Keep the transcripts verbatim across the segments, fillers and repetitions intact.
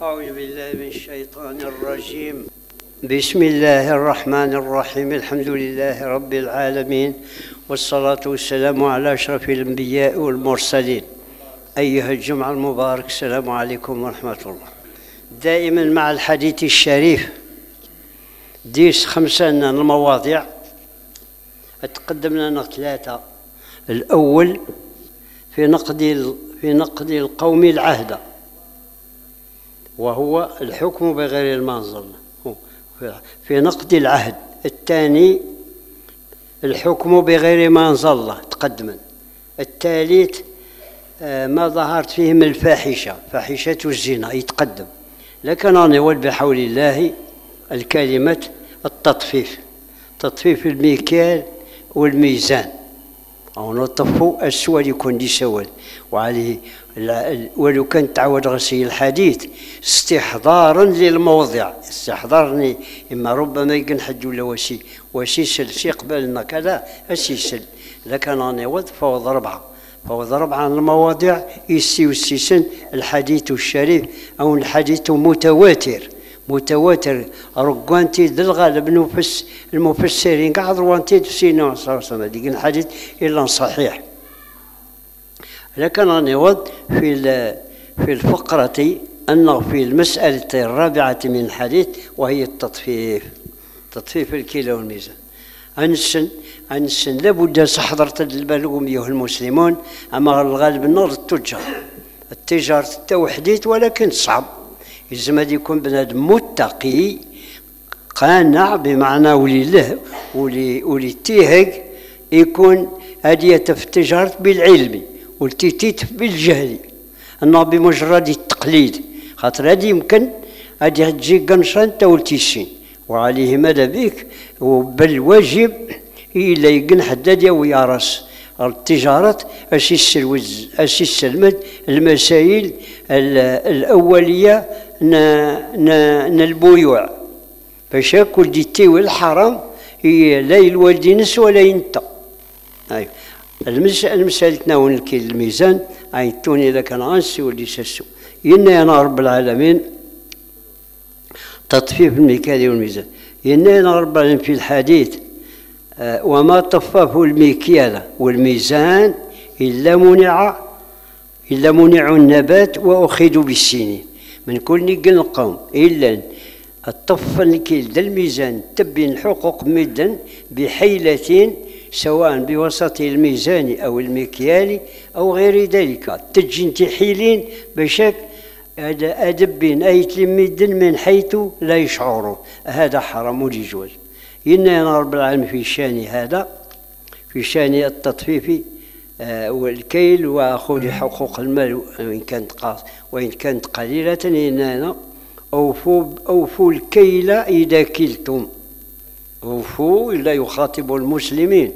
أعوذ بالله من الشيطان الرجيم. بسم الله الرحمن الرحيم. الحمد لله رب العالمين، والصلاة والسلام على أشرف الأنبياء والمرسلين. أيها الجمعة المبارك، السلام عليكم ورحمة الله. دائما مع الحديث الشريف ديس خمسة المواضيع، تقدم لنا ثلاثة. الأول في نقد في نقد القوم العهد، وهو الحكم بغير المنزل في نقد العهد. الثاني الحكم بغير ما أنزل الله تقدما. الثالث ما ظهرت فيه من الفاحشة، فاحشة الزنا يتقدم. لكن أنا نود بحول الله الكلمة التطفيف، تطفيف المكيال والميزان، أو نطفوا السواد يكون دي سواد. وعليه ولو كان تعود غسيل الحديث استحضارا للموضع، استحضارني إما ربما يكون حد ولا وسي وسيسل سيقبلنا كذا السيسل. لكن أنا ود فوض ربعة فوض ربعة المواضيع يسي والسيسن الحديث الشريف أو الحديث متواتر متواتر رقوانتي ذي الغالب المفس المفسرين قاعد روانتي تفسيرنا صلى الله عليه وسلم ديك الحديث إلا صحيح. لكن أنا ود في في الفقرة أنه في المسألة الرابعة من الحديث، وهي التطفيف، تطفيف الكيل والميزان. أنسن أنسن لابد حضرت البلغم أيها المسلمون، أما الغالب النار التجار التجارة التوحيدية، ولكن صعب. لازم يكون بنادم متقي قانع بمعنى ولي له ولي ولي تيهق، يكون هدية في التجارة بالعلم والتيتيت بالجهل، انه بمجرد التقليد. خاطر هذه يمكن هذه تجي قنشة انت والتيسين، وعليه ماذا بك بل واجب إلا يقن حداد ويا راس التجارة أسيس الوز أسيس المد المسائل الأولية ن البيوع، باش كل دي تيوي الحرام هي لا الوالدينس ولا ينت. أيوة المسألة تناول الكيل الميزان عينتوني لك أنا أنسي ولي سسو إنا أنا رب العالمين تطفيف المكيال والميزان. إنا أنا رب العالمين في الحديث آه وما طففه المكيال والميزان إلا منع إلا منع النبات وأخذوا بالسنين من كل نقل القوم إلا الطف الكيل ذا الميزان تبين حقوق مدا بحيلة، سواء بوسط الميزان أو المكيال أو غير ذلك. تجي انت حيلين بشك أدبين أي تلميدن من حيث لا يشعرون، هذا حرام لجوز. إننا رب العالمين في شان هذا، في شان التطفيف آه والكيل وأخذ حقوق المال وإن كانت قاص وإن كانت قليلة. إننا أوفوا أوفوا الكيل إذا كلتم، أوفوا إلا يخاطب المسلمين،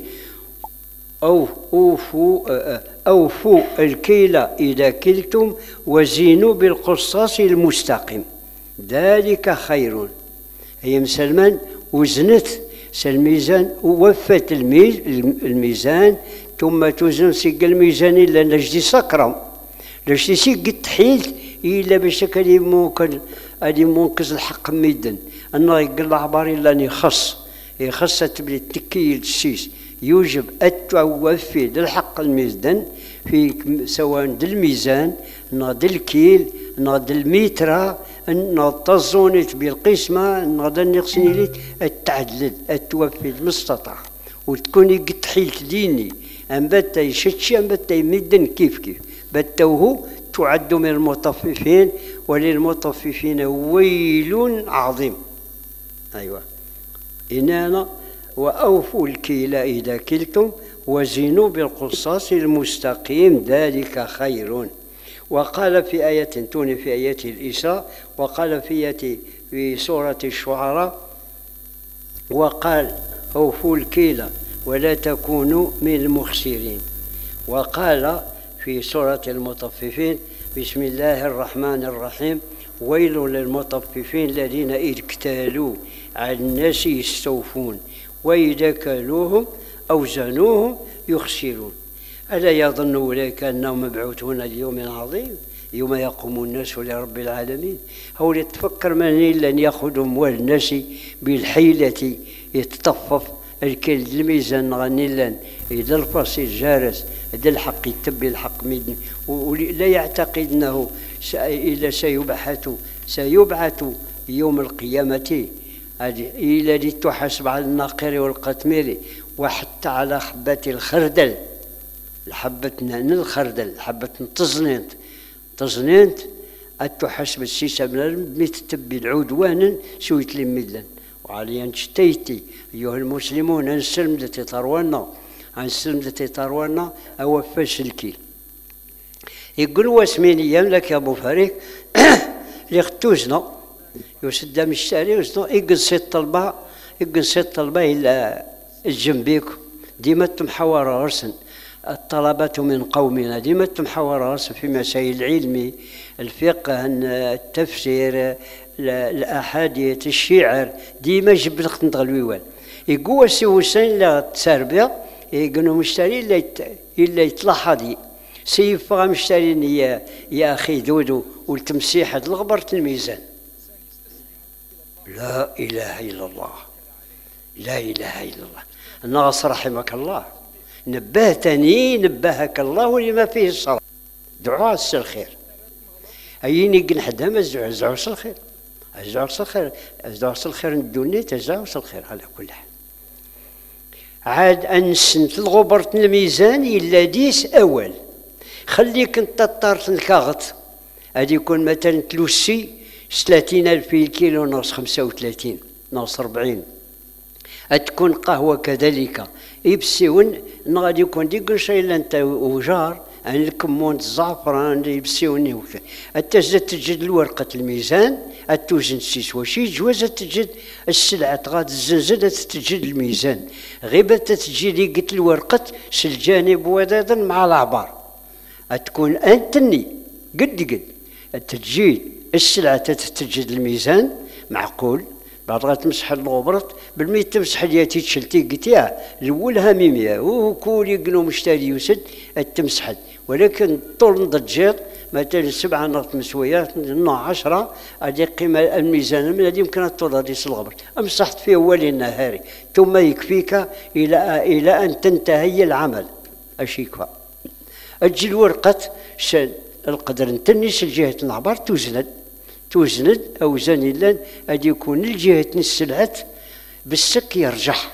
أو أوفوا أوفوا الكيل إذا كلتم وزينوا بالقصاص المستقيم ذلك خير. هي مسلمان وزنت الميزان ووفت الميزان ثم توزن سيق الميزان إلا نجدي سكرم لجدي سيق التحيلت إلا باش كان ممكن أدي منقذ الحق ميدن أنه يقول عباري لاني خص يخص تبلي التكيل السيس يوجب التوفي للحق الميزان في سواء دل الميزان ناض الكيل ناض الميترا ناض الزونيت بالقسمة ناض النقصنيليت التعدل التوفي المستطاع وتكوني قد حيلت ديني أم بتا يشتشي أم بتا يمدن كيف كيف بتوه تعد من المطففين وللمطففين ويل عظيم. أيوة إننا وأوفوا الكيل إذا كلتم وزنوا بالقصاص المستقيم ذلك خير. وقال في آية توني في آية الإسراء، وقال في آية في سورة الشعراء، وقال أوفوا الكيل ولا تكونوا من المخسرين. وقال في سورة المطففين بسم الله الرحمن الرحيم ويل للمطففين الذين إذ اكتالوا على الناس يستوفون وإذا كالوهم أو زنوهم يخسرون. ألا يظن أولئك أنهم مبعوثون ليوم عظيم؟ يوم يقوم الناس لرب العالمين. هو اللي تفكر من إلا أن يأخذ أموال الناس بالحيلة يتطفف الكل الميزان غني لان إذا الفصيل جارس هذا الحق يتبي الحق مدن ولا يعتقد أنه إلا سيبعث سيبعث يوم القيامة إلى اللي تحاسب على الناقر والقتمير وحتى على حبة الخردل الحبة الخردل حبة تزنينت تزنينت أتحاسب السيسة من متتبي العدوانا سويت لي مدلن وعلي نشتيتي أيها المسلمون أنسلم التي تروانا أنسلم التي تروانا أو فاسلكي يقول واسمين أيام لك يا أبو فريق اللي اختوزنا يسد مشتري وزنا يقل ست طلبة يقل ست طلبة إلى الجنبيك ديما تمحور رسن الطلبة من قومنا ديما تمحور رسن في مسائل العلم الفقه التفسير الأحاديث الشعر ديما جبت خنت غلويوان يقوى سيوسين لا تسربيا يقولوا مشتري إلا إلا يطلع هذه سيفغا مشترين يا يا أخي دودو والتمسيحة الغبرة الميزان. لا إله إلا الله لا إله إلا الله. الناس رحمك الله نبهتني نبهك الله ولما فيه الصلاة دعاء الخير أيني قل حدا ما زعو زعو الخير زعو الخير زعو الخير ندوني تزعو الخير على كل حال. عاد أنسنت الغبرة الميزان إلا ديس أول خليك انت طارت الكاغط هادي يكون مثلا تلوسي ثلاثين ألف كيلو ناقص خمسة وثلاثين ناقص أربعين تكون قهوة كذلك يبسيون غادي يكون ديك شيء إلا أنت وجار عن الكمون الزعفران يبسيوني وكذا التجد تجد الورقة الميزان التوزن سيس وشي جواز تجد السلعة غاد الزنزل تجد الميزان غيبة تجد قلت الورقة سالجانب ودادا مع العبار تكون أنتني قد قد تجد السلعة تتجد الميزان معقول بعد غتمسح الغبرت بالمي تمسح ديالتي تشلتي قتيا الاول هاميميه وكل يقنو مشتري يسد التمسحت ولكن طول ضجيط مثلا سبعه نقط مسويات من عشرة هذه قيمه الميزان من هذه يمكن تطول هذه الغبر امسحت في اول النهار ثم يكفيك الى الى ان تنتهي العمل اش يكفى اجي الورقه القدر نتنس الجهه العبار توزند توزند اوزان الا غادي يكون الجهه السلعه بالسك يرجح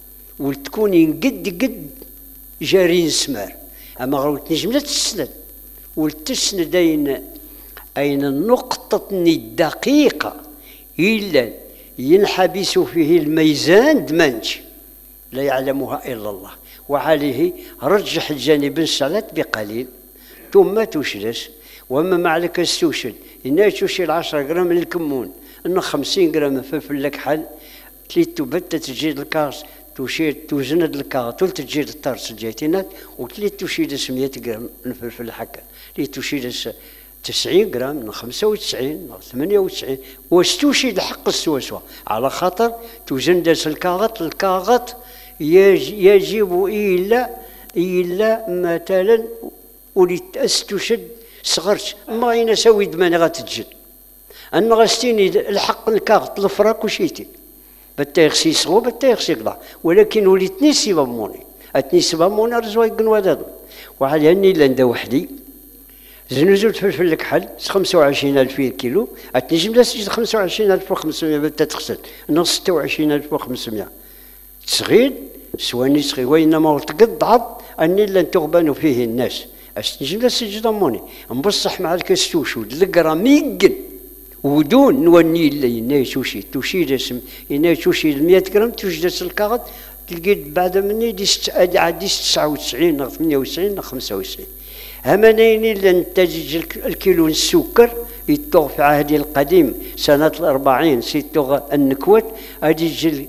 وتكون قد قد جارين سمار اما غير تنجم لا تسند والتسند اين اين النقطه الدقيقه الا ينحبس فيه الميزان دمنج لا يعلمها الا الله وعليه رجح الجانب السلعه بقليل ثم تشلس وما معلك السوشل إنها توشيل عشرة غرام من الكمون إنه خمسين غرام فلفل الكحل تليتو بتة تجيد الكاس توشيل توزند الكاس تول تجيد الطرس الجيتينات وتليت توشيل مية غرام من فلفل الحكا تليت توشيل تسعين غرام من خمسة وتسعين من ثمانية وتسعين واستوشيل حق السوسوة على خاطر توزند الكاغط الكاغط يجب إلا إلا مثلا وليت أستشد صغرت ما غينا سوي دماني غتتجد انا غاستيني الحق الكاغط الفراك وشيتي بتا يغسي صغو بتا يغسي قضا ولكن وليت نيسي باموني اتنيسي باموني رزوا يقنوا هذا وعلى هني لندا وحدي زنزلت فلفل الكحل خمسة وعشرين ألف كيلو اتنجم لا سجد خمسة وعشرين ألف وخمسمائة بتا تغسل نص ستة وعشرين ألف وخمسمائة تصغير سواني صغير وإنما تقض عض أني لن تغبن فيه الناس أستنجم لا سجد أموني نبصح مع الكستوشود القرا ميقن ودون نوني اللي يناي توشي توشي جسم يناي توشي مية غرام توجد الكاغط تلقيت بعد مني ديس عادي تسعة وتسعين ثمانية وتسعين خمسة وتسعين همانين لن تجد الكيلو السكر يتوغ في عهدي القديم سنة الأربعين سيتوغ النكوت أدي يجي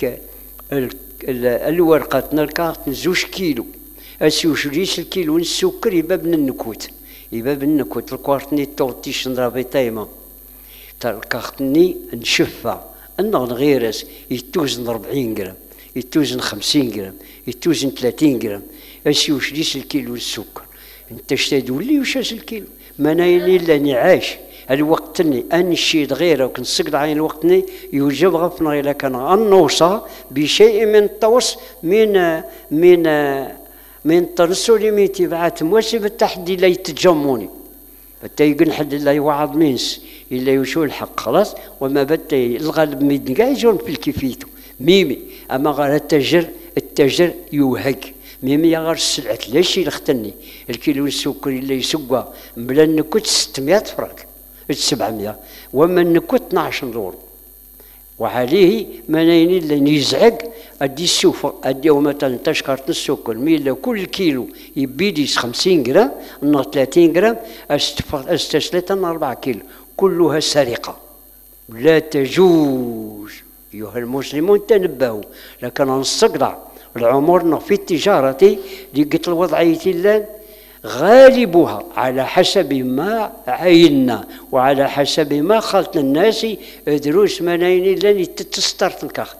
الورقة الكاغط زوج كيلو أسيوشليس الكيلو السكر يبقى بن النكوت يبقى بن النكوت الكوارتني توطيش نضربي طايمة الكارتني نشفى النغ غيرس يتوزن أربعين غرام يتوزن خمسين غرام يتوزن ثلاثين غرام أسيوشليس الكيلو السكر انت شتا تولي وشاس الكيلو منايني لاني عاش الوقتني انشيد غيره وكنسقط عين الوقتني يوجب غفنا الا كان النوصى بشيء من الطوس من من من ترسل من تبعات موسي بالتحدي لا يتجموني حتى يقول حد لا يوعظ مينس الا يشو الحق خلاص وما بت الغالب ميدن كاع يجون في الكيفيتو ميمي اما غير التاجر التاجر يوهق ميمي غير السلعه لاشي لختني الكيلو السكر اللي يسقى بلا نكوت ستمائة فرنك سبعمائة وما نكوت اثناش دور وعليه منايني اللي يزعق ادي السوفه ادي مثلا تشكر السكر ميلا كل كيلو يبيديس خمسين غرام نو ثلاثين غرام استسلت أربعة كيلو كلها سرقه لا تجوز ايها المسلمون تنبهوا لكن نستقطع العمر في التجاره لقيت الوضعيه اللان غالبها على حسب ما عينا وعلى حسب ما خلطنا الناس دروس مناين لن تسترت الكاخد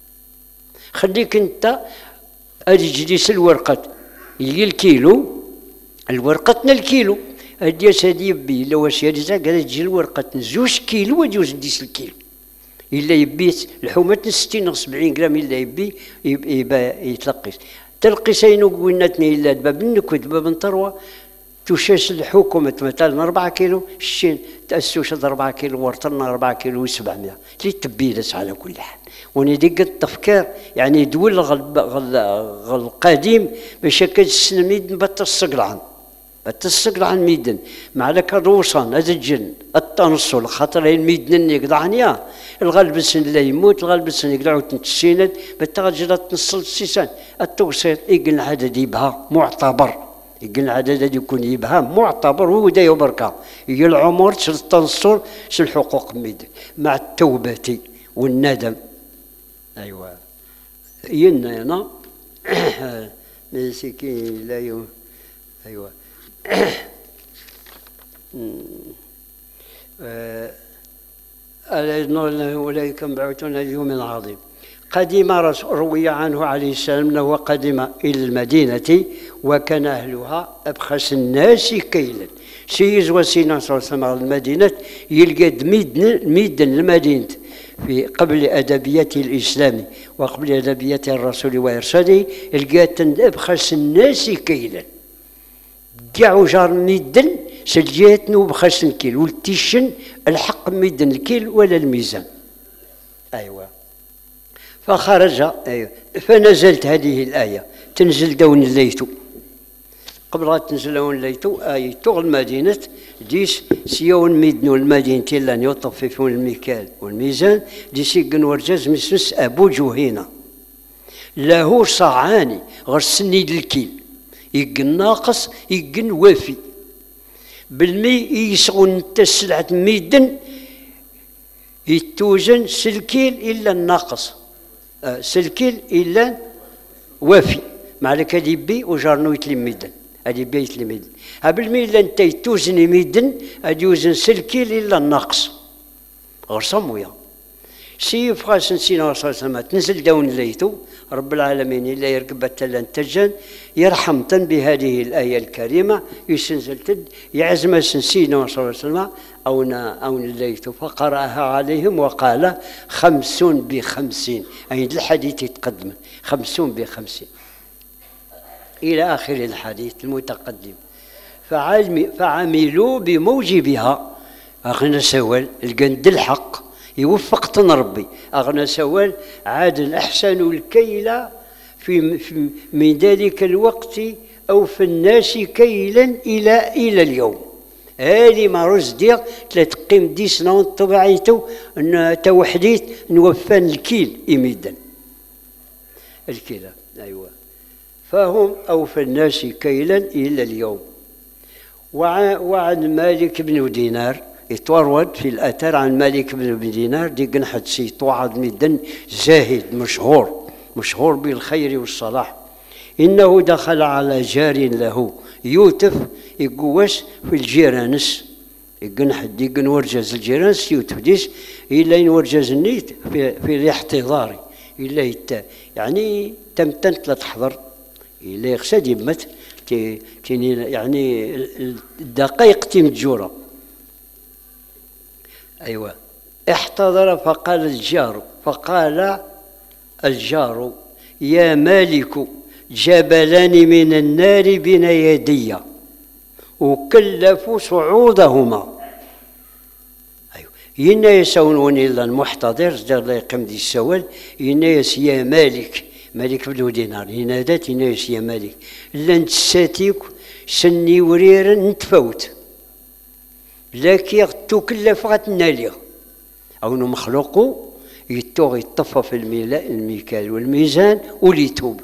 خليك انت اجلس الورقه يجي الكيلو الورقتنا الكيلو ادي سادي بي لو سيادتها قال تجي الورقه زوج كيلو وجوز نديس الكيلو الا يبيت الحومه ستين او سبعين غرام الا يبي يبقى يتلقيس تلقيسين وقلناتني الا باب النكود باب الثروه تشاش الحكومه مثلا أربعة كيلو الشين تاسوش أربعة كيلو ورطنا أربعة كيلو وسبعمائة اللي تبيلس على كل حال وانا ديك التفكير يعني دول غل غل غل قديم باش هكا السنميد بتصقلعن بتصقلعن ميدن مع لك الروسان هذا الجن التنصل خاطر الميدن يقطعنيا الغالب السن لا يموت الغالب السن يقلعو تنتسيند بالتغجل تنصل السيسان التوسيط يقل عدد يبها معتبر يقل عدد يكون يبها معتبر هو دا يبركا هي العمر سل التنصل سل الحقوق ميدن مع التوبة والندم ايوا ينا انا مسكين لا يوم ايوا أولئك مبعوثون ليوم عظيم قدم روي عنه عليه السلام أنه قدم إلى المدينة وكان أهلها أبخس الناس كيلا سيز وسينا صلى الله عليه وسلم على المدينة يلقى ميدن ميدن المدينة في قبل أدبيات الإسلام وقبل أدبيات الرسول وإرشاده لقات أبخس الناس كيلا كاع جار ميدن سجيت نوب خاص الكيل والتيشن الحق ميدن الكيل ولا الميزان ايوه فخرج ايوه فنزلت هذه الايه تنزل دون الليتو قبل تنزل دون الليتو ايتو المدينه ديس سيون ميدنو المدينه لان يطففون المكيال والميزان ديس يقن ورجاز مسمس ابو جهينه له صاعاني غير سنيد الكيل يقن ناقص يقن وافي بالمي يسغن السلعة ميدن يتوزن سلكيل إلا الناقص آه سلكيل إلا وافي مالك هادي بي وجارنو يتلم ميدن هادي بي يتلم ميدن بالمي إلا انت يتوزن ميدن هادي يوزن سلكيل إلا الناقص غير صمويا سيف خاص نسينا صلى الله عليه وسلم تنزل دون ليتو رب العالمين إلا يرقب التلان تجن يرحمتن بهذه الآية الكريمة يسنزل تد يعزم سنسينا صلى الله عليه وسلم أو أو ليتو فقرأها عليهم وقال خمسون بخمسين أي الحديث يتقدم خمسون بخمسين إلى آخر الحديث المتقدم فعملوا بموجبها أغنى سوال القند الحق يوفقتنا ربي أغنى سوال عاد أحسن الكيل في, في من ذلك الوقت أو في الناس كيلا إلى إلى اليوم هذه ما رزدير ثلاث قيم دي سنة طبعيتو أن توحديت نوفان الكيل إميدا الكيلة أيوة فهم أوفى الناس كيلا إلى اليوم وعن مالك بن دينار يتورد في الأثر عن مالك بن دينار دي قنحة سي توعد ميدن زاهد مشهور مشهور بالخير والصلاح إنه دخل على جار له يوتف يقوس في الجيرانس يقنحة دي قن ورجز الجيرانس يوتف ديس إلا ينورجز النيت في, في الاحتضار إلا يت يعني تمتنت لا تحضر إلا يقصد يمت يعني الدقائق تمجورة. أيوة. احتضر فقال الجار فقال الجار يا مالك جبلان من النار بين يدي وكلفوا صعودهما. أيوة. ينا يسونون إلا المحتضر دار لا يقيم دي السوال يناس يا مالك مالك بن دينار ينادات يناس يا مالك لن تساتيك سني وريرا نتفوت لكن تكلف غتنالي أو مخلوقو يتوغ يطفى في الميكال والميزان وليتوب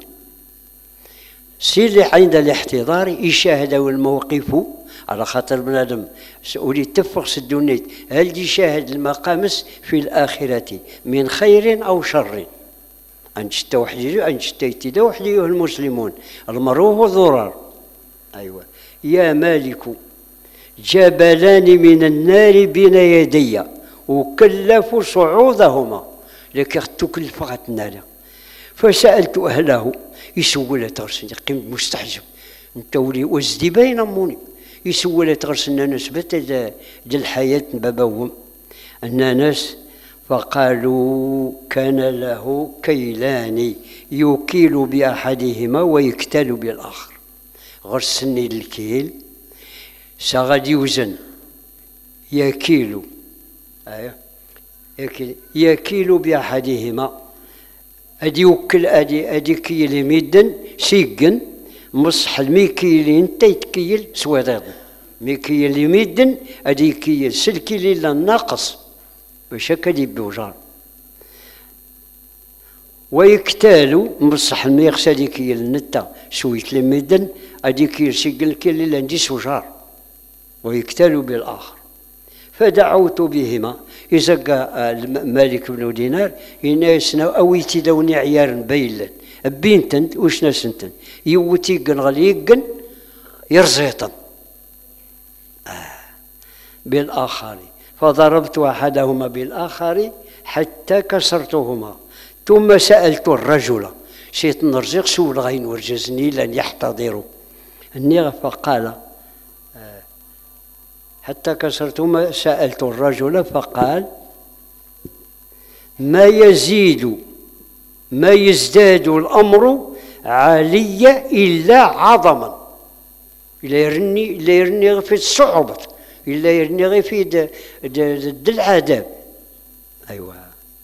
سي عند الاحتضار يشاهد الموقف على خاطر بنادم ولي تفق سدونيت هل يشاهد المقامس في الآخرة من خير أو شر أنشتا وحدي أنشتا يتدا وحدي المسلمون المروه والضرار. أيوة. يا مالك جبلان من النار بين يدي وكلفوا صعودهما لكن تكلف غتنالا. فسألت أهله يسول تغرسن قيمت مستحجب انت ولي وزدي باين موني يسول تغرسن نسبة ديال الحياة باباهم أن ناس فقالوا كان له كيلان يكيل بأحدهما ويكتال بالآخر. غرسني الكيل سغادي يوزن يكيل أيوه يكيل يكيل بأحدهما أدي يوكل أدي أدي كيل ميدن سيقن مصح الميكيلين تيتكيل سوادغ ميكيل ميدن أدي كيل سلكي ليلا ناقص باش هكا بوجار ويكتالوا مصح الميخس أدي كيل نتا سويت الميدن أدي كيل سيقن كيل ليلا ندي سوجار ويكتالوا بالآخر. فدعوت بهما إذا مالك بن دينار يناسنا أويتي دوني عيار بيلا بينتن وش ناسنتن يوتيقن غليقن يرزيطن آه. بالآخر فضربت أحدهما بالآخر حتى كسرتهما ثم سألت الرجل شيت نرزق سول غين ورجزني لن يحتضروا النغ فقال حتى كسرتهما سألت الرجل فقال ما يزيد ما يزداد الأمر علي إلا عظما إلا يرني إلا يرني في الصعوبة إلا يرني في العذاب. أيوة.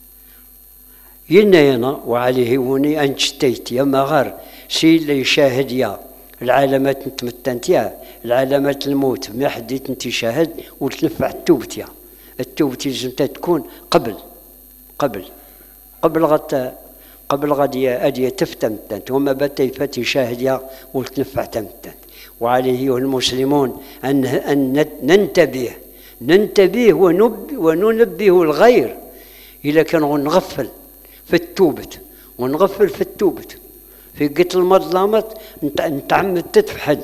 ينا ينا وعليه وني أنشتيت يا مغار سي اللي يشاهد يا العلامات نتمتنتيا العلامات الموت ما حديت انت شاهد وتنفع التوبتيا التوبتي لازم تكون قبل قبل قبل غد قبل غادي ادي تفتمتنت وما بات فاتي شاهد وتنفع تمتنت. وعليه المسلمون ان ان ننتبه ننتبه ونب وننبه الغير اذا كانوا نغفل في التوبه ونغفل في التوبه في قتل المظلمات نتعمد تتفحد.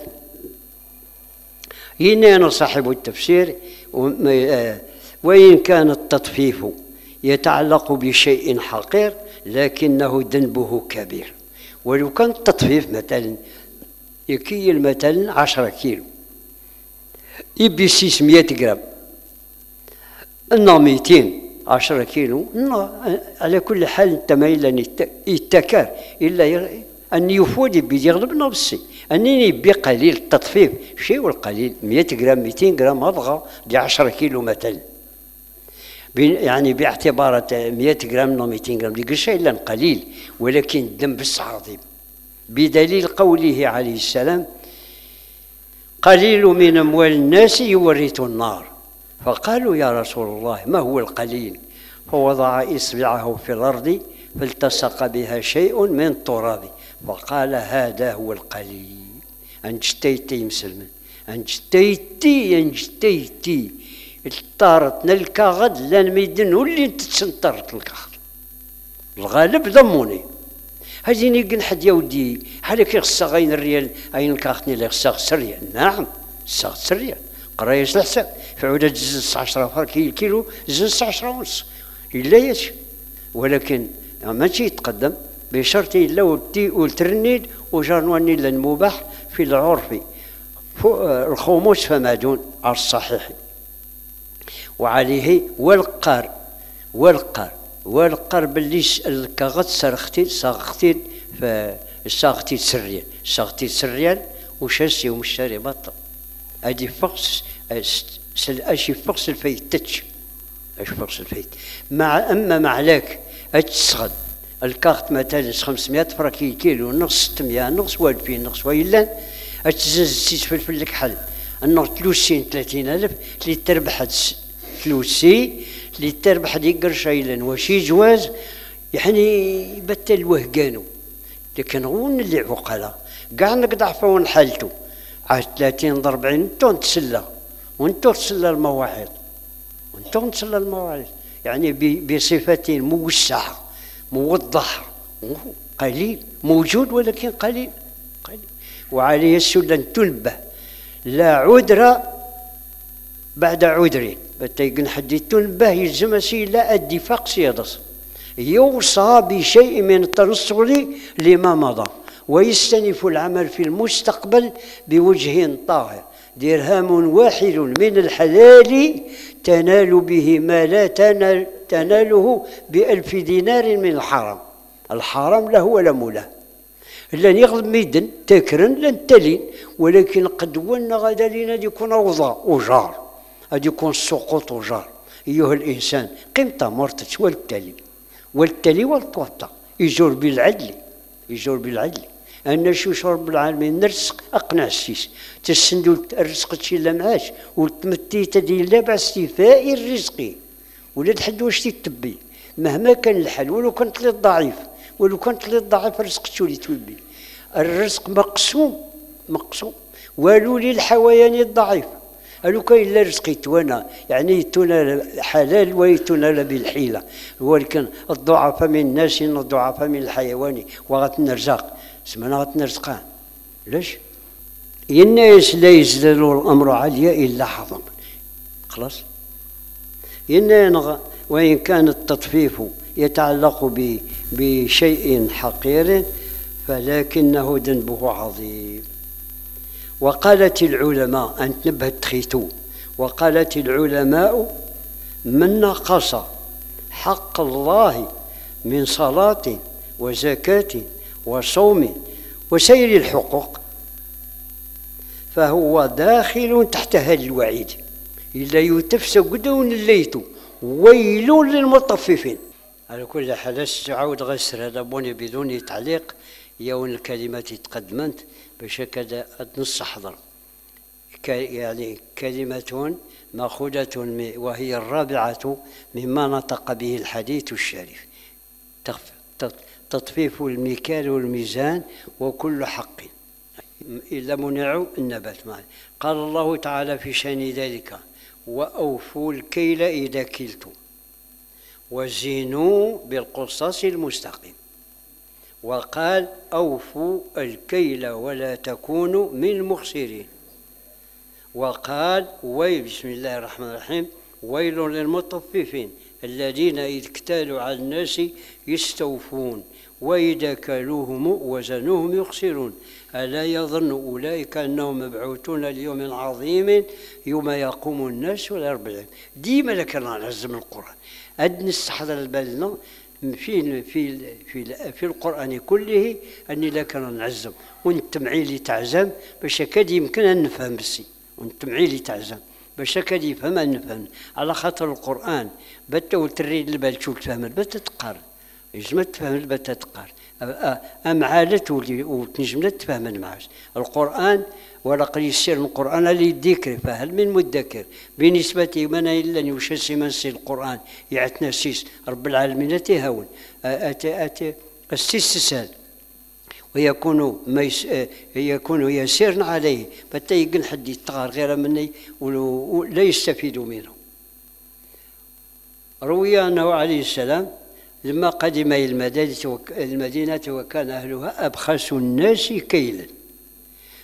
هنا أنا صاحب التفسير وإن كان التطفيف يتعلق بشيء حقير لكنه ذنبه كبير. ولو كان التطفيف مثلا يكيل مثلا عشرة كيلو يبي ستمائة جرام إنه مئتين عشرة كيلو على كل حال انت ما إلا يتكار إلا أن يفوت بيدي يغلب نفسي أنني بقليل التطفيف شيء والقليل مئة جرام مئتين جرام أضغى دي عشرة كيلو مثلا يعني باعتبار مئة جرام أو مئتين جرام دي شيء إلا قليل ولكن الذنب عظيم بدليل قوله عليه السلام قليل من أموال الناس يورث النار فقالوا يا رسول الله ما هو القليل فوضع إصبعه في الأرض فالتصق بها شيء من التراب فقال هذا هو القليل. أنجتيتي مسلم أنجتيتي أنجتيتي طارت نلقى غد لان ميدن ولي تتسنطرت الكخر الغالب ضموني هذه نيقن حد يودي حالك يخصها غين الريال أين الكاختني اللي خصها خص الريال نعم خصها خص الريال قرايس الحساب في عدد زنس عشرة فرق كيلو زنس عشرة ونص إلا يش ولكن ماشي يتقدم بشرط إلا ولتي ولترنيد وجرنواني للمباح في العرف الخمس فما دون على الصحيح. وعليه والقار والقار والقار باللي كغت سرختي ساغتي فساغتي سريا ساغتي سريا وشاسي ومشاري بطل ادي فقس اشي فقس الفيتتش اش فقس الفيت مع اما معلاك اتسغد الكارت مثلا خمسمائة فرنك كيلو نص ستمائة نص ألفين نص ويلا اتزز سيس فلفل لك حل النص تلوسين ثلاثين ألف اللي تربح فلوسي اللي تربح دي قرشايلن وشي جواز يعني بتل وهقانو لكن غون اللي عقلا كاع نقطع فون حالته عاد ثلاثين ضرب أربعين انتو نتسلى وانتو تسلى المواعيد وانتو تسلى المواعيد يعني بصفة موسعة موضحة قليل موجود ولكن قليل قليل. وعليه السلة تنبه لا عذر بعد عذر بتيقن حد تنبه يلزم سي لا أدي فقس يدص يوصى بشيء من الترسل لما مضى ويستنف العمل في المستقبل بوجه طاهر درهم واحد من الحلال تنال به ما لا تنال تناله بألف دينار من الحرام. الحرام له ولا موله لن يغضب ميدن تكرن لن تلين ولكن قد ولنا غدا لنا يكون أوضاع وجار غادي يكون سقوط وجار. أيها الإنسان قيمته مرتش والتالي والتالي والتوطى يجور بالعدل يجور بالعدل أن شو رب العالمين نرزق أقنع السيس تسندو الرزق تشي لا معاش وتمتي تدي لا باستيفاء الرزق ولا تحد واش تتبي مهما كان الحال ولو كنت لي ضعيف ولو كنت لي ضعيف الرزق تولي تولي الرزق مقسوم مقسوم والو للحيوان الضعيف ألو كاين لا رزق يتوانا يعني يتونا حلال ويتونا بالحيلة ولكن الضعفاء من الناس الضعفاء من الحيوان وغتنرزق سمعنا غتنرزقان ليش؟ الناس لا يزداد الأمر عليا إلا حظم خلاص إن وإن كان التطفيف يتعلق بشيء حقير فلكنه ذنبه عظيم. وقالت العلماء أن تنبه التخيتو وقالت العلماء من نقص حق الله من صلاة وزكاة وصوم وسائر الحقوق فهو داخل تحت هذا الوعيد إلا يتفسى قدون الليت ويل للمطففين. على كل حال تعاود غسر هذا بوني بدون تعليق يوم الكلمات تقدمت باش هكذا نص حضر يعني كلمة مأخوذة وهي الرابعة مما نطق به الحديث الشريف تطفيف المكيال والميزان وكل حق إلا منع النبات معه. قال الله تعالى في شأن ذلك وأوفوا الكيل إذا كلتم وزنوا بالقسطاس المستقيم. وقال أوفوا الكيل ولا تكونوا من المخسرين. وقال ويل بسم الله الرحمن الرحيم ويل للمطففين الذين إذ اكتالوا على الناس يستوفون وإذا كالوهم وزنوهم يخسرون ألا يظن أولئك أنهم مبعوثون ليوم عظيم يوم يقوم الناس والأربعين. ديما لك نعزم القرآن أد نستحضر بالنا في في في في القرآن كله أني لك نعزم ونتمعي لي تعزم باش هكا يمكن أن نفهم بسي ونتمعي لي تعزم باش هكا يفهم أن نفهم على خاطر القرآن بتا تريد البال تشوف تفهم بتا تقار يجمع تفهم بتا تقار أم عالت وتنجم تفهم المعاش القرآن ولقد يسير القرآن للذكر فهل من مدكر بالنسبة من إلا يشسي منسي القرآن يعتنسيس رب العالمين تهون أتي أتي استسهال ويكون ميس يكون يسير عليه حتى يقل حد يتغار غير مني ولا يستفيد منه. روي أنه عليه السلام لما قدم المدينة وكان أهلها أبخس الناس كيلا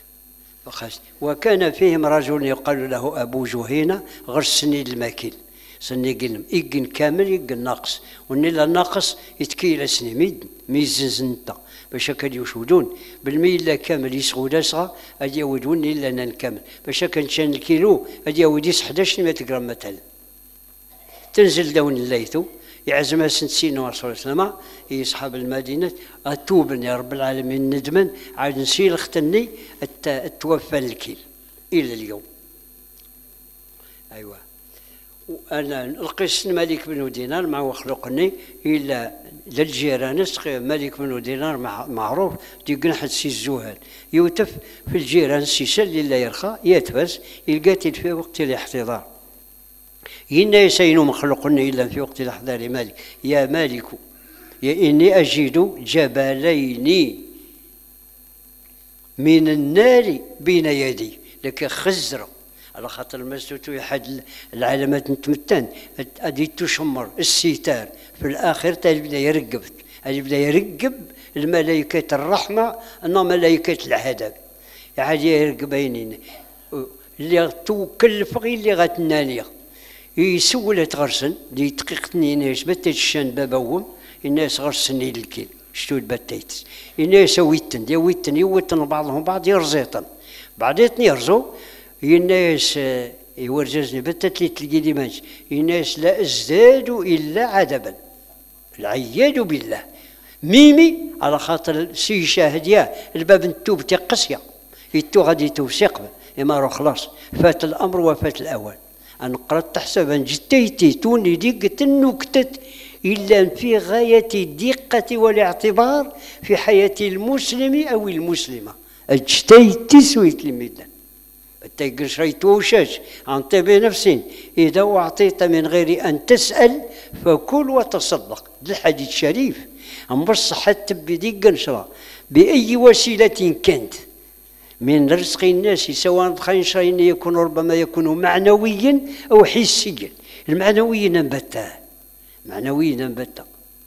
وكان فيهم رجل يقال له أبو جهينة غرسني الماكل سني قلم إيقن كامل إيقن ناقص ونلا ناقص يتكيل سني ميد ميزز نتا باش هكا يوشودون بالميلا كامل يسغو لاسغا أدي يودون إلا نكمل باش هكا نشان الكيلو أدي يوديس حداش مية غرام مثلا تنزل دون الليثو يعزم سنت سينا ورسول الله يصحاب المدينة أتوبن يا رب العالمين ندمن عاد نسيل ختني التوفى الكيل إلى اليوم. أيوة أنا لقيت ملك بن دينار مع وخلقني إلى للجيران ملك بن دينار معروف دي قنحة سي الزهال يوتف في الجيران سيسل اللي يرخى يتفس يلقاتل في وقت الاحتضار إن يسين مخلوقني إلا في وقت الأحضار مالك يا مالك يا إني أجد جبلين من النار بين يدي لك خزرة على خاطر المسوتو يحد العلامات نتمتن أدي تشمر الستار في الآخر تبدا يرقب يبدا يرقب الملائكة الرحمة أنه ملائكة العذاب عاد يرقبين اللي توكل فغي اللي غتنانيه يسول تغرسن اللي دقيقتني ناس بتات الشان باباهم الناس غرسني الكيل شتو بتات الناس ويتن دي ويتن يوتن بعضهم بعض يرزيطن بعدين يرزو الناس يورجزني بتات لي تلقي لي ماج الناس لا ازدادوا الا عذبا العياذ بالله ميمي على خاطر سي شاهديا الباب نتوب تي قسيه يتو غادي توثق اما راه خلاص فات الامر وفات الاوان أنا قرأت تحسب أن جتيتي توني دقة النكتة إلا في غاية الدقة والاعتبار في حياة المسلم أو المسلمة اجتيتي سويت لميدان التيقل شريت وشاش أنت بنفس إذا أعطيت من غير أن تسأل فكل وتصدق الحديث الشريف أما الصحة بدقة نشرة بأي وسيلة كانت من رزق الناس سواء خير يكون ربما يكون معنويا أو حسيا المعنوي نبتا معنوي نبتا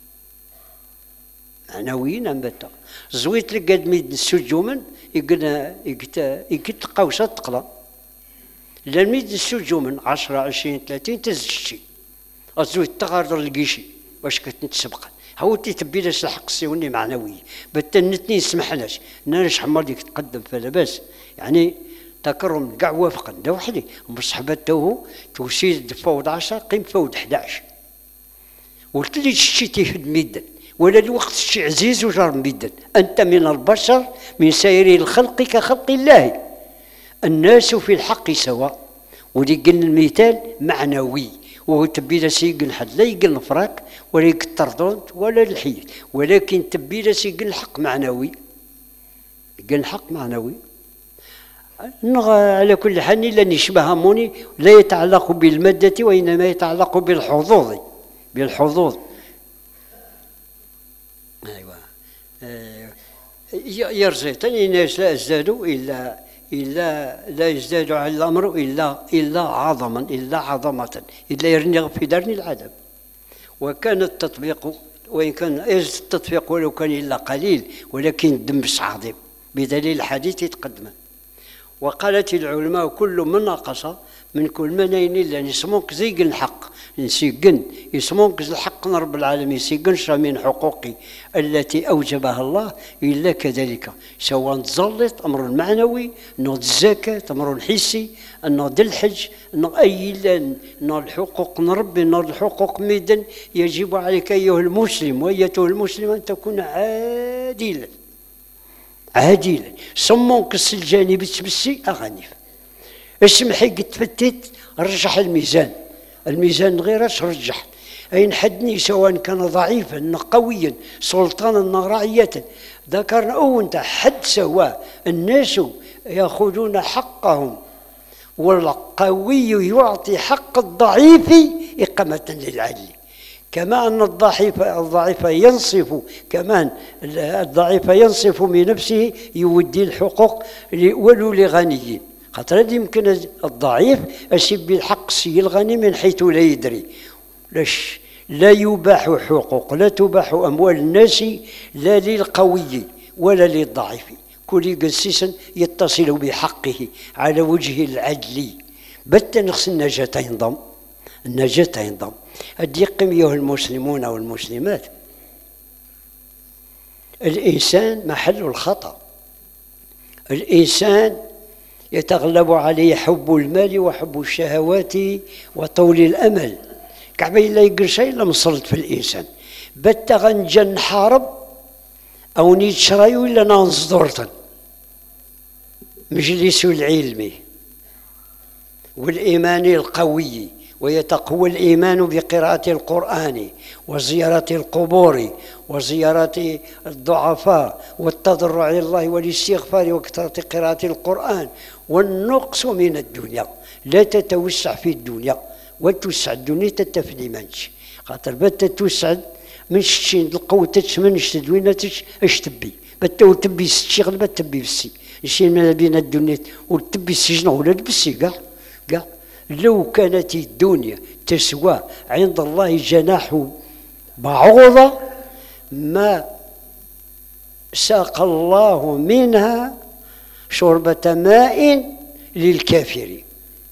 معنوي نبتا زويت لك قد ميد السجومن يقنا يقت قوسة تقلا لان ميد السجومن عشرة عشرين ثلاثين تزشي زويت تغادر القيشي واش كتنتسبق هاوتي تبيلاش الحق السيوني معنوي بتنتني سمحناش ناش حمر ديك تقدم فلا باس يعني تكرم كاع وافقا دا وحدي مصحبات توه توسيد فوض عشرة قيم فوض حداش قلت لي شتي في الميدان ولا الوقت شي عزيز وجار ميدان انت من البشر من سائر الخلق كخلق الله الناس في الحق سواء ودي قلنا المثال معنوي وهو تبيلا سيقن حد لا يقن فراك ولا يقن ولا الحيل ولكن تبيلا سيقن الحق معنوي يقن الحق معنوي على كل حال الا نشبه موني لا يتعلق بالمادة وإنما يتعلق بالحظوظ بالحظوظ ايوه يرزي تاني الناس لا ازدادوا الا إلا لا يزداد على الأمر إلا إلا عظما إلا عظمة إلا يرني في درني العذاب وكان التطبيق وإن كان التطبيق ولو كان إلا قليل ولكن الدمس عظيم بدليل الحديث يتقدم وقالت العلماء كل من نقص من كل منين إلا يسمونك زي الحق نسيقن يسمونك الحق رب العالمين سيقن من حقوقي التي أوجبها الله إلا كذلك سواء تزلط أمر معنوي نوض الزكاة أمر حسي نوض الحج نوض أي نوض الحقوق نربي نوض الحقوق ميدن يجب عليك أيها المسلم وأيتها المسلم أن تكون عادلا عادلا سمونك الجانب التبسي أغنيف اسمحي قد تفتت رجح الميزان الميزان غير اش رجح اين حدني سواء كان ضعيفا قويا سلطانا رعية ذكرنا او انت حد سواء الناس ياخذون حقهم والقوي يعطي حق الضعيف إقامة للعدل كما أن الضعيف الضعيف ينصف كمان الضعيف ينصف من نفسه يودي الحقوق ولو لغني خاطر يمكن الضعيف أسيب بالحق سي الغني من حيث لا يدري لاش لا يباح حقوق لا تباح أموال الناس لا للقوي ولا للضعيف كل قسيس يتصل بحقه على وجه العدل بتا نخص النجاة ينضم النجاة عندهم. أديكم أيها المسلمون والمسلمات، الإنسان محل الخطأ. الإنسان يتغلب عليه حب المال وحب الشهوات وطول الأمل. كعبي لا يقول شيء إلا مصلت في الإنسان بتا غنجا نحارب أو نيتشراي ولا ننصدورتن مجلس العلم والإيمان القوي، ويتقوى الإيمان بقراءة القرآن وزيارة القبور وزيارة الضعفاء والتضرع إلى الله والاستغفار وكثرة قراءة القرآن. والنقص من الدنيا، لا تتوسع في الدنيا، وتوسع الدنيا تتفلي منش خاطر بات توسع من شتين القوتش من شتد ويناتش اش تبي بات تبي ستشي غلبة تبي بسي شي ما بين الدنيا وتبي السجن ولا تبسي كاع كاع. لو كانت الدنيا تسوى عند الله جناح بعوضة ما ساق الله منها شربة ماء للكافرين.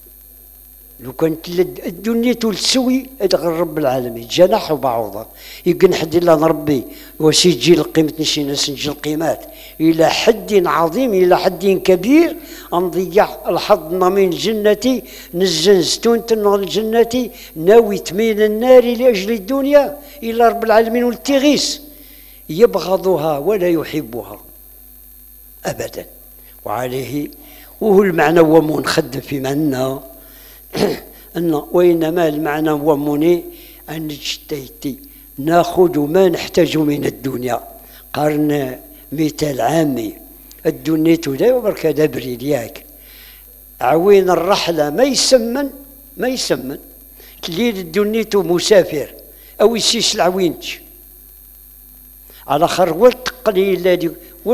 لو كانت الدنيا تسوي ادغر رب العالمين جناح بعوضة يمكن حد الا نربي وسيجي القيمة نشي نسنجي القيمات الى حد عظيم الى حد كبير نضيع الحظنا من الجنة نزنز تونتن الجنة ناويت من النار لاجل الدنيا الى رب العالمين والتغيس يبغضها ولا يحبها ابدا. وعليه وهو المعنى هو منخدم في معنى أن وإنما المعنى هو مني أن نجتهد ناخذ ما نحتاج من الدنيا. قارن مثال عامي الدنيا تدا وبرك هذا بريد ياك عوين الرحلة ما يسمن ما يسمن تليل الدنيا مسافر أو يسيس العوينتش على خر والتقليل الذي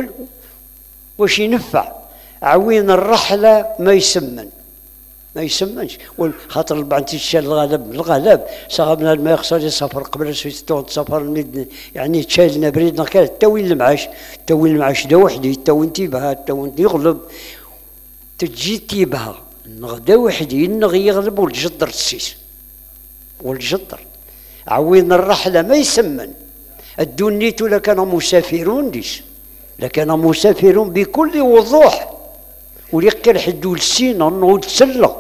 واش ينفع عوين الرحلة ما يسمن ما يسمنش. خاطر بعد تشال الغلب الغلب صاحبنا ما يخسر يسافر قبل سويت سفر يعني تشالنا بريدنا كان توين المعاش توين المعاش دا وحدي تو انتبه تو انت يغلب تجي تيبها نغدا وحدي نغي يغلب والجدر السيس والجدر عوين الرحله ما يسمن. الدنيا لكان مسافرون ديش لكان مسافرون بكل وضوح وليقر حدو السين انه تسلى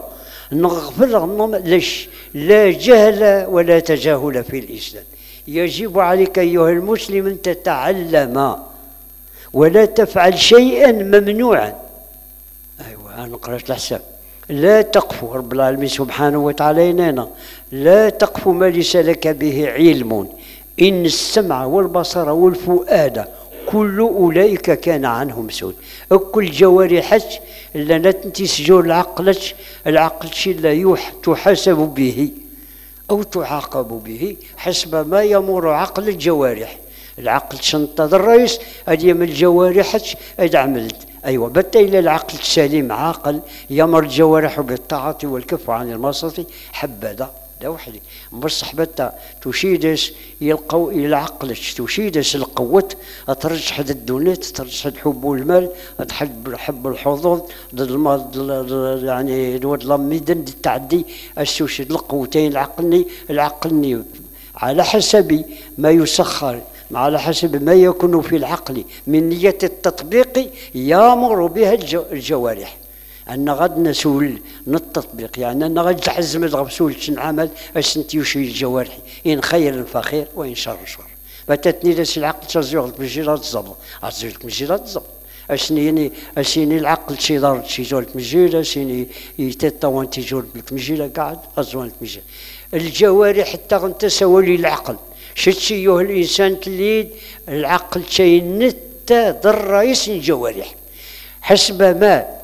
نغفر ليش لا جهل ولا تجاهل في الإسلام. يجب عليك أيها المسلم أن تتعلم ولا تفعل شيئا ممنوعا. أيوة أنا قرأت الحساب لا تقف رب العالمين سبحانه وتعالى إننا لا تقف ما ليس لك به علم إن السمع والبصر والفؤاد كل أولئك كان عنه مسؤول. كل جوارحك إلا تنتسجوا العقل العقل شيء لا تحاسب به أو تعاقب به حسب ما يمر عقل الجوارح. العقل شنطة الرئيس هذه من الجوارح هذا عملت أيوة بتا إلى العقل السليم عاقل يمر الجوارح بالطاعة والكف عن المعصية حبذا لا وحدي بصح بتا تشيدس يلقوا الى عقلك تشيدس القوة ترجح هذا الدنيا ترجح الحب والمال تحب حب الحظوظ ضد المال يعني دود لميدن التعدي السوشيد القوتين العقلني العقلني على حسب ما يسخر على حسب ما يكون في العقل من نية التطبيق يامر بها الجوارح أن غد نسول نتطبيق يعني أن غد تحزم الغبسول نعمل أسنت يشي الجوارح إن خير فخير وإن شر شر باتتني لس العقل تزوغ بجيرات الزبط أزوغ بجيرات الزبط أسنيني أسيني العقل شي دار شي زولت مجيلة أسيني يتطوان تجول بالمجيلة قاعد أزوان المجيلة الجوارح حتى غنتسوى لي العقل شتشي أيها الإنسان تليد العقل شي نتا ضر رئيس الجوارح حسب ما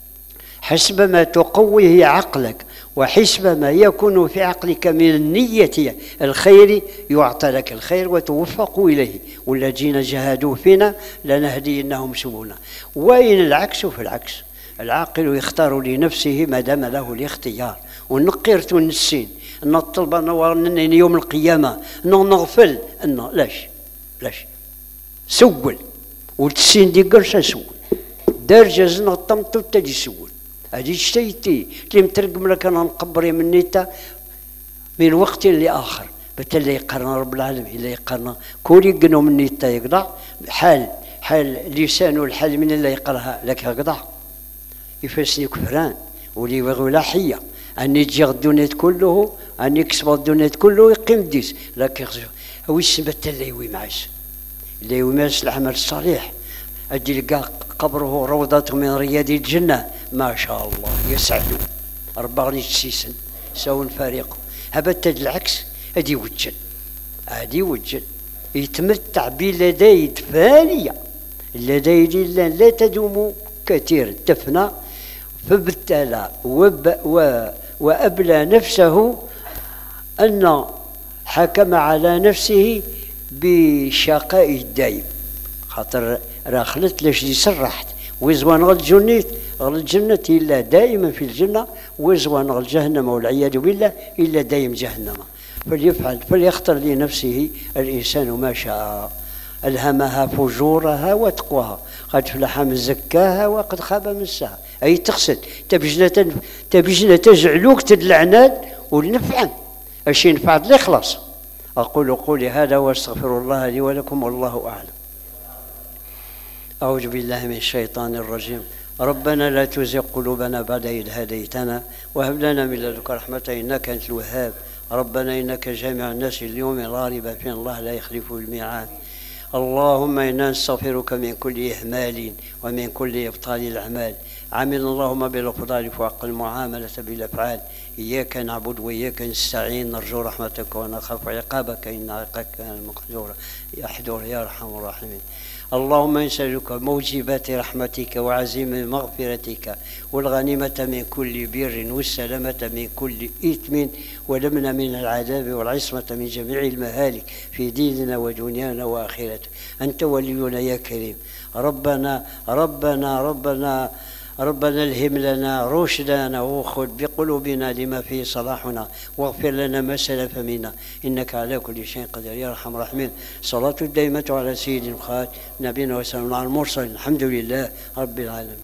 حسب ما تقويه عقلك وحسب ما يكون في عقلك من النية الخير يعطى لك الخير وتوفق إليه والذين جاهدوا فينا لنهدينهم سبلنا. وإن العكس في العكس العاقل يختار لنفسه ما دام له الاختيار ونقرت ونسين أن الطلبة نوارنني يوم القيامة أن نغفل أن لاش لاش سول والتسين دي قرشة سول درجة زنا الطمط تجي سول هذه شتيتي اللي مترقم لك انا نقبري من نيتا من وقت لآخر بالتالي يقرنا رب العالمين إلا يقرنا كل يقنو مني يقضى حال حال لسانه الحال من اللي يقراها لك يقضى يفسني كفران ولي ولا حية أني تجي الدنيا كله أني يكسب الدنيا كله يقيم ديس لكن هو يسمى اللي يوي معاش اللي يوي معاش العمل الصالح أجي لقى قبره روضة من رياض الجنة ما شاء الله يسعد أربعين سيسن سون فريقه هبت العكس هدي وجل هدي وجل يتمتع بلديد فانية اللديد لا, لا تدوم كثير تفنى فبالتالي وب و وأبلى نفسه أن حكم على نفسه بشقاء الدائم خاطر راه خلت لاش سرحت وزوان غل جنيت غل الجنة إلا دائما في الجنة وزوان غل جهنم والعياذ بالله إلا دائم جهنم فليفعل فليختار لنفسه الإنسان ما شاء ألهمها فجورها وتقواها قد فلح من زكاها وقد خاب من ساها أي تقصد تبجنا تبجنا تجعلوك تدلعنات والنفعا أشي ينفع الإخلاص أقول قولي هذا وأستغفر الله لي ولكم والله أعلم. أعوذ بالله من الشيطان الرجيم. ربنا لا تزغ قلوبنا بعد إذ هديتنا وهب لنا من لدنك رحمة إنك أنت الوهاب. ربنا إنك جامع الناس اليوم لا ريب فيه الله لا يخلف الميعاد. اللهم إنا نستغفرك من كل إهمال ومن كل إبطال الأعمال. عامل اللهم بالأفضال وحق المعاملة بالأفعال. إياك نعبد وإياك نستعين نرجو رحمتك ونخاف عقابك إن عقابك كان مقدورا يا حضور يا أرحم الراحمين. اللهم نسألك موجبات رحمتك وعزيم مغفرتك والغنيمة من كل بر والسلامة من كل إثم والأمن من العذاب والعصمة من جميع المهالك في ديننا ودنيانا وآخرتنا. أنت ولينا يا كريم. ربنا ربنا ربنا ربنا الهم لنا رشدنا وخذ بقلوبنا لما فيه صلاحنا واغفر لنا ما سلف منا إنك على كل شيء قدير يا أرحم الراحمين. صلاة الدائمة على سيد الخاتم نبينا وسلم على المرسلين الحمد لله رب العالمين.